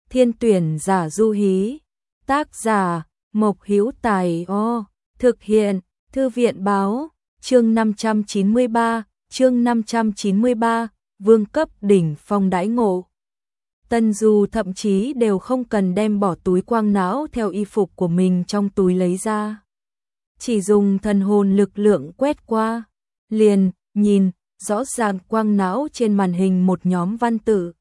Thiên tuyển giả du hí. Tác giả Mộc Hữu Tài. Thực hiện Thư viện báo. Chương 593, vương cấp đỉnh phong đãi ngộ. Tân Du thậm chí đều không cần đem bỏ túi quang não theo y phục của mình trong túi lấy ra. Chỉ dùng thần hồn lực lượng quét qua, liền nhìn rõ ràng quang não trên màn hình một nhóm văn tự.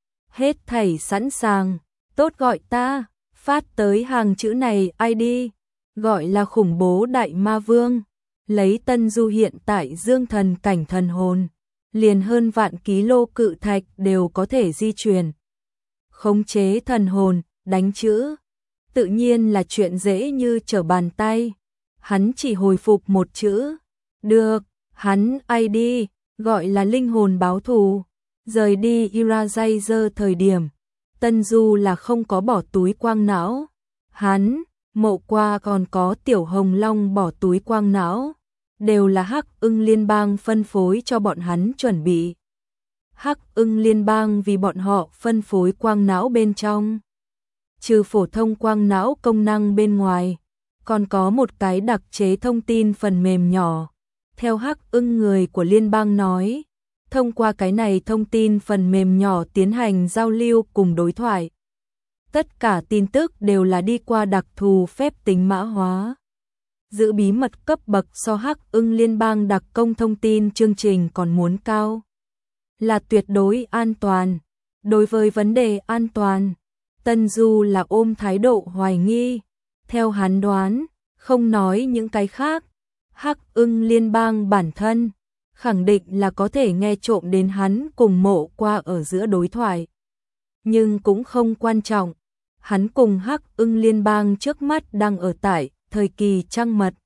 Hết thảy sẵn sàng, tốt gọi ta, phát tới hàng chữ này ID, gọi là khủng bố đại ma vương. Lấy Tân Du hiện tại dương thần cảnh thần hồn, liền hơn vạn ký lô cự thạch đều có thể di chuyển. Khống chế thần hồn, đánh chữ, tự nhiên là chuyện dễ như trở bàn tay. Hắn chỉ hồi phục một chữ, được, hắn ID, gọi là linh hồn báo thù. Rời đi Eraser thời điểm, Tân Du là không có bỏ túi quang não. Hắn, Mộ Qua còn có Tiểu Hồng Long bỏ túi quang não, đều là Hắc Ưng Liên bang phân phối cho bọn hắn chuẩn bị. Hắc Ưng Liên bang vì bọn họ phân phối quang não bên trong. Trừ phổ thông quang não công năng bên ngoài, còn có một cái đặc chế thông tin phần mềm nhỏ. Theo Hắc Ưng người của liên bang nói, thông qua cái này thông tin phần mềm nhỏ tiến hành giao lưu cùng đối thoại. Tất cả tin tức đều là đi qua đặc thù phép tính mã hóa. Giữ bí mật cấp bậc so Hắc Ưng Liên bang đặc công thông tin chương trình còn muốn cao. Là tuyệt đối an toàn. Đối với vấn đề an toàn, Tân Du là ôm thái độ hoài nghi. Theo hắn đoán, không nói những cái khác, Hắc Ưng Liên bang bản thân khẳng định là có thể nghe trộm đến hắn cùng Mộ Qua ở giữa đối thoại. Nhưng cũng không quan trọng, hắn cùng Hắc Ưng Liên bang trước mắt đang ở tại thời kỳ trăng mật.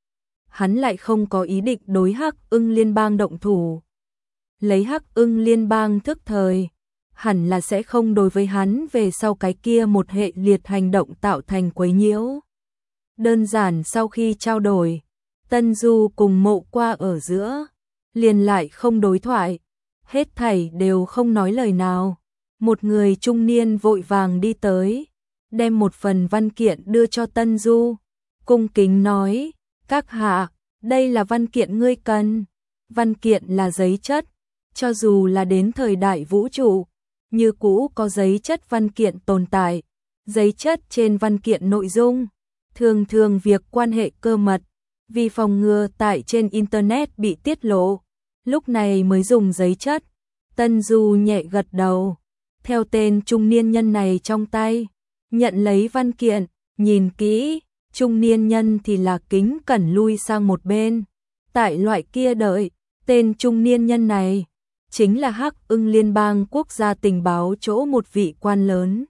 Hắn lại không có ý định đối Hắc Ưng Liên bang động thủ. Lấy Hắc Ưng Liên bang thức thời, hẳn là sẽ không đối với hắn về sau cái kia một hệ liệt hành động tạo thành quấy nhiễu. Đơn giản sau khi trao đổi, Tân Du cùng Mộ Qua ở giữa, liền lại không đối thoại, hết thảy đều không nói lời nào. Một người trung niên vội vàng đi tới, đem một phần văn kiện đưa cho Tân Du, cung kính nói, các hạ, đây là văn kiện ngươi cần. Văn kiện là giấy chất, cho dù là đến thời đại vũ trụ, như cũ có giấy chất văn kiện tồn tại. Giấy chất trên văn kiện nội dung, thường thường việc quan hệ cơ mật, vì phòng ngừa tại trên Internet bị tiết lộ, lúc này mới dùng giấy chất. Tân Du nhẹ gật đầu, theo tên trung niên nhân này trong tay, nhận lấy văn kiện, nhìn kỹ, trung niên nhân thì là kính cẩn lui sang một bên. Tại loại kia đợi, tên trung niên nhân này chính là Hắc Ưng Liên bang quốc gia tình báo chỗ một vị quan lớn.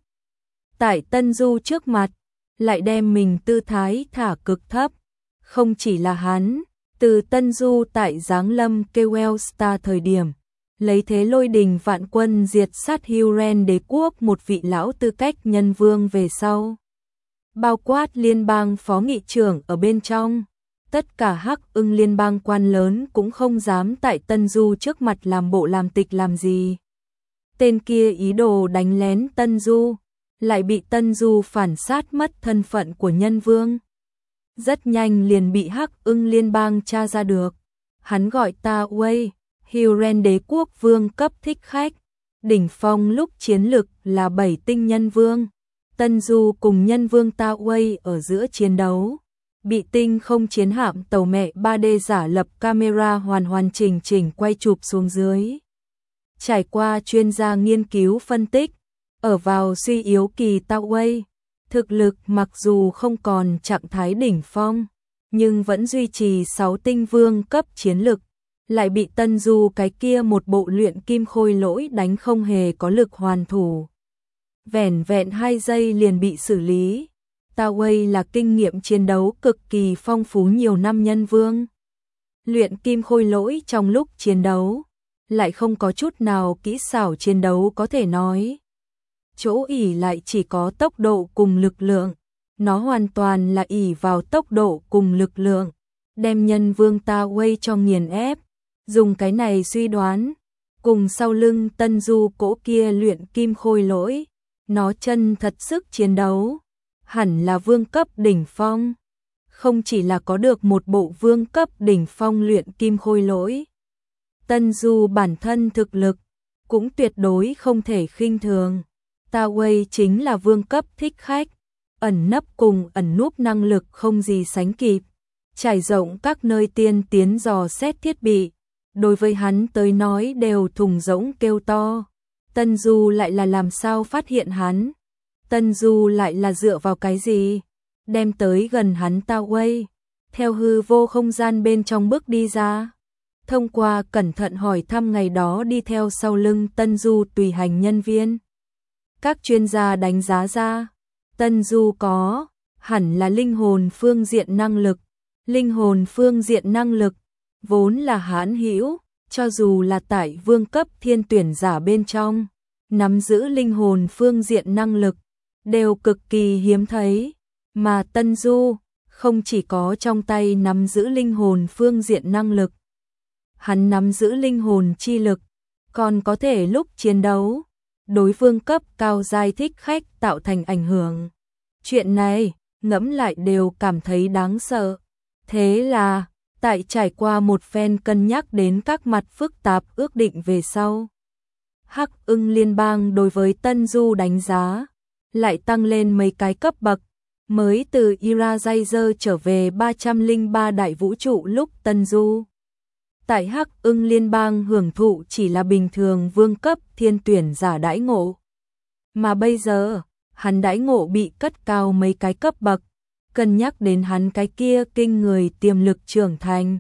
Tại Tân Du trước mặt, lại đem mình tư thái thả cực thấp. Không chỉ là hắn, từ Tân Du tại Giáng Lâm Kewell Star thời điểm, lấy thế lôi đình vạn quân diệt sát Huron đế quốc một vị lão tư cách nhân vương về sau. Bao quát liên bang phó nghị trưởng ở bên trong, tất cả Hắc Ưng Liên bang quan lớn cũng không dám tại Tân Du trước mặt làm bộ làm tịch làm gì. Tên kia ý đồ đánh lén Tân Du, lại bị Tân Du phản sát mất thân phận của nhân vương. Rất nhanh liền bị Hắc Ưng Liên bang tra ra được. Hắn gọi Ta Wei, Huron đế quốc vương cấp thích khách, đỉnh phong lúc chiến lực là 7 tinh nhân vương. Tân Du cùng nhân vương Ta Wei ở giữa chiến đấu, bị tinh không chiến hạm tàu mẹ 3D giả lập camera hoàn chỉnh quay chụp xuống dưới. Trải qua chuyên gia nghiên cứu phân tích, ở vào suy yếu kỳ Ta Wei, thực lực mặc dù không còn trạng thái đỉnh phong, nhưng vẫn duy trì 6 tinh vương cấp chiến lực, lại bị Tân Du cái kia một bộ luyện kim khôi lỗi đánh không hề có lực hoàn thủ. Vẻn vẹn 2 giây liền bị xử lý. Ta Wei là kinh nghiệm chiến đấu cực kỳ phong phú nhiều năm nhân vương. Luyện kim khôi lỗi trong lúc chiến đấu, lại không có chút nào kỹ xảo chiến đấu có thể nói. Chỗ ỷ lại chỉ có tốc độ cùng lực lượng, nó hoàn toàn là ỷ vào tốc độ cùng lực lượng, đem nhân vương Ta Wei cho nghiền ép. Dùng cái này suy đoán, cùng sau lưng Tân Du cỗ kia luyện kim khôi lỗi, nó chân thật sức chiến đấu, hẳn là vương cấp đỉnh phong. Không chỉ là có được một bộ vương cấp đỉnh phong luyện kim khôi lỗi, Tân Du bản thân thực lực cũng tuyệt đối không thể khinh thường. Ta Wei chính là vương cấp thích khách, ẩn nấp cùng ẩn núp năng lực không gì sánh kịp, trải rộng các nơi tiên tiến dò xét thiết bị, đối với hắn tới nói đều thùng rỗng kêu to. Tân Du lại là làm sao phát hiện hắn? Tân Du lại là dựa vào cái gì? Đem tới gần hắn Ta Wei, theo hư vô không gian bên trong bước đi ra. Thông qua cẩn thận hỏi thăm ngày đó đi theo sau lưng Tân Du tùy hành nhân viên, các chuyên gia đánh giá ra, Tân Du có hẳn là linh hồn phương diện năng lực. Linh hồn phương diện năng lực vốn là hãn hữu, cho dù là tại vương cấp thiên tuyển giả bên trong, nắm giữ linh hồn phương diện năng lực đều cực kỳ hiếm thấy, mà Tân Du không chỉ có trong tay nắm giữ linh hồn phương diện năng lực, hắn nắm giữ linh hồn chi lực, còn có thể lúc chiến đấu đối vương cấp cao giai thích khách tạo thành ảnh hưởng. Chuyện này ngẫm lại đều cảm thấy đáng sợ. Thế là, tại trải qua một phen cân nhắc đến các mặt phức tạp ước định về sau, Hắc Ưng Liên bang đối với Tân Du đánh giá lại tăng lên mấy cái cấp bậc, mới từ Irajazer trở về 303 đại vũ trụ lúc Tân Du tại Hắc Ưng Liên bang hưởng thụ chỉ là bình thường vương cấp thiên tuyển giả đãi ngộ, mà bây giờ hắn đãi ngộ bị cất cao mấy cái cấp bậc. Cân nhắc đến hắn cái kia kinh người tiềm lực trưởng thành,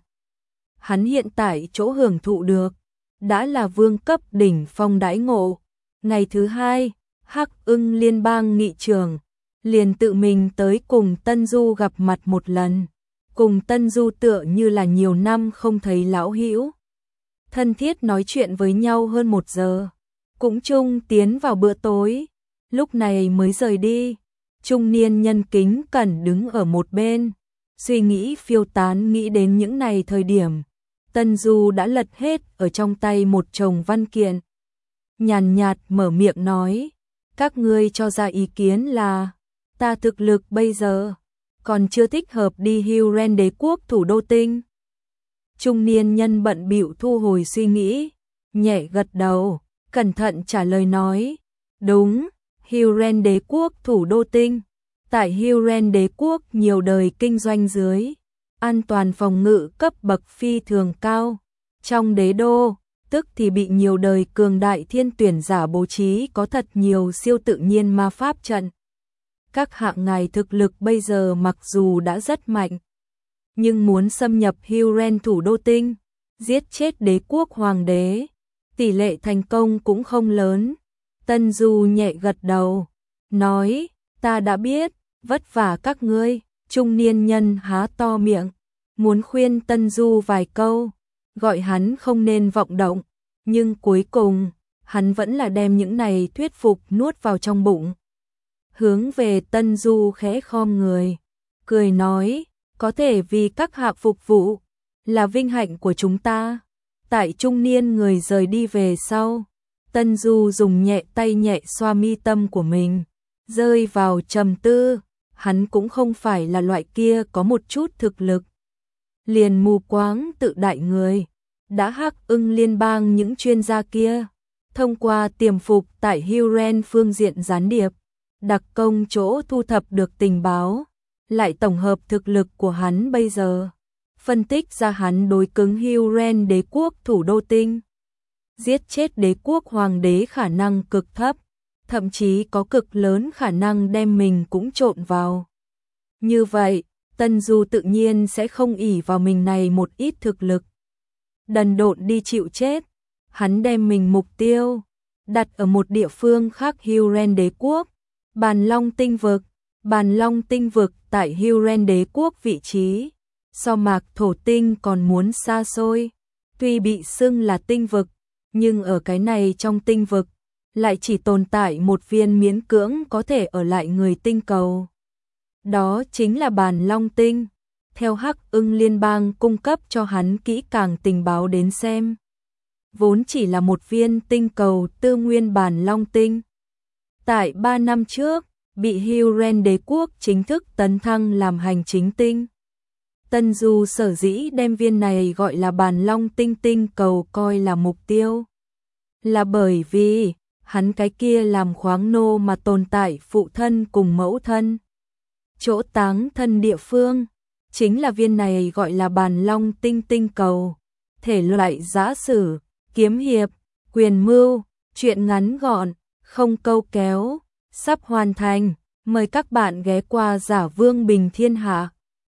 hắn hiện tại chỗ hưởng thụ được đã là vương cấp đỉnh phong đãi ngộ. Ngày thứ hai, Hắc Ưng Liên bang nghị trưởng liền tự mình tới cùng Tân Du gặp mặt một lần, cùng Tân Du tựa như là nhiều năm không thấy lão hữu, thân thiết nói chuyện với nhau hơn 1 giờ, cũng chung tiến vào bữa tối, lúc này mới rời đi. Trung niên nhân kính cẩn đứng ở một bên, suy nghĩ phiêu tán, nghĩ đến những này thời điểm, Tân Du đã lật hết ở trong tay một chồng văn kiện. Nhàn nhạt mở miệng nói, các ngươi cho ra ý kiến là, ta thực lực bây giờ còn chưa thích hợp đi Huron đế quốc thủ đô tinh. Trung niên nhân bận bịu thu hồi suy nghĩ, nhẹ gật đầu, cẩn thận trả lời nói, đúng. Huron đế quốc thủ đô tinh, tại Huron đế quốc nhiều đời kinh doanh dưới, an toàn phòng ngự cấp bậc phi thường cao, trong đế đô, tức thì bị nhiều đời cường đại thiên tuyển giả bố trí có thật nhiều siêu tự nhiên ma pháp trận. Các hạng ngài thực lực bây giờ mặc dù đã rất mạnh, nhưng muốn xâm nhập Huron thủ đô tinh, giết chết đế quốc hoàng đế, tỷ lệ thành công cũng không lớn. Tân Du nhẹ gật đầu, nói, ta đã biết, vất vả các ngươi. Trung niên nhân há to miệng, muốn khuyên Tân Du vài câu, gọi hắn không nên vọng động, nhưng cuối cùng, hắn vẫn là đem những này thuyết phục nuốt vào trong bụng. Hướng về Tân Du khẽ khom người, cười nói, có thể vì các hạ phục vụ, là vinh hạnh của chúng ta. Tại trung niên người rời đi về sau, Tân Du dùng nhẹ tay nhẹ xoa mi tâm của mình, rơi vào trầm tư. Hắn cũng không phải là loại kia có một chút thực lực liền mù quáng tự đại người. Đã Hắc Ưng Liên bang những chuyên gia kia, thông qua tiềm phục tại Huron phương diện gián điệp, đặc công chỗ thu thập được tình báo, lại tổng hợp thực lực của hắn bây giờ, phân tích ra hắn đối cứng Huron đế quốc thủ đô tinh, giết chết đế quốc hoàng đế khả năng cực thấp, thậm chí có cực lớn khả năng đem mình cũng trộn vào. Như vậy, Tân Du tự nhiên sẽ không ỷ vào mình này một ít thực lực đần độn đi chịu chết. Hắn đem mình mục tiêu đặt ở một địa phương khác Huron đế quốc, Bàn Long tinh vực. Bàn Long tinh vực tại Huron đế quốc vị trí so mạc thổ tinh còn muốn xa xôi. Tuy bị xưng là tinh vực, nhưng ở cái này trong tinh vực lại chỉ tồn tại một viên miễn cưỡng có thể ở lại người tinh cầu. Đó chính là Bàn Long tinh. Theo Hắc Ưng Liên bang cung cấp cho hắn kỹ càng tình báo đến xem, vốn chỉ là một viên tinh cầu tư nguyên Bàn Long tinh. Tại 3 năm trước, bị Huren đế quốc chính thức tấn thăng làm hành chính tinh. Tân Du sở dĩ đem viên này gọi là bàn long tinh tinh cầu coi là mục tiêu. Là bởi vì, hắn cái kia làm khoáng nô mà tồn tại phụ thân cùng mẫu thân. Chỗ táng thân địa phương, chính là viên này gọi là bàn long tinh tinh cầu. Thể loại giã sử, kiếm hiệp, quyền mưu, truyện ngắn gọn, không câu kéo, sắp hoàn thành. Mời các bạn ghé qua Giả Vương Bình Thiên Hạ.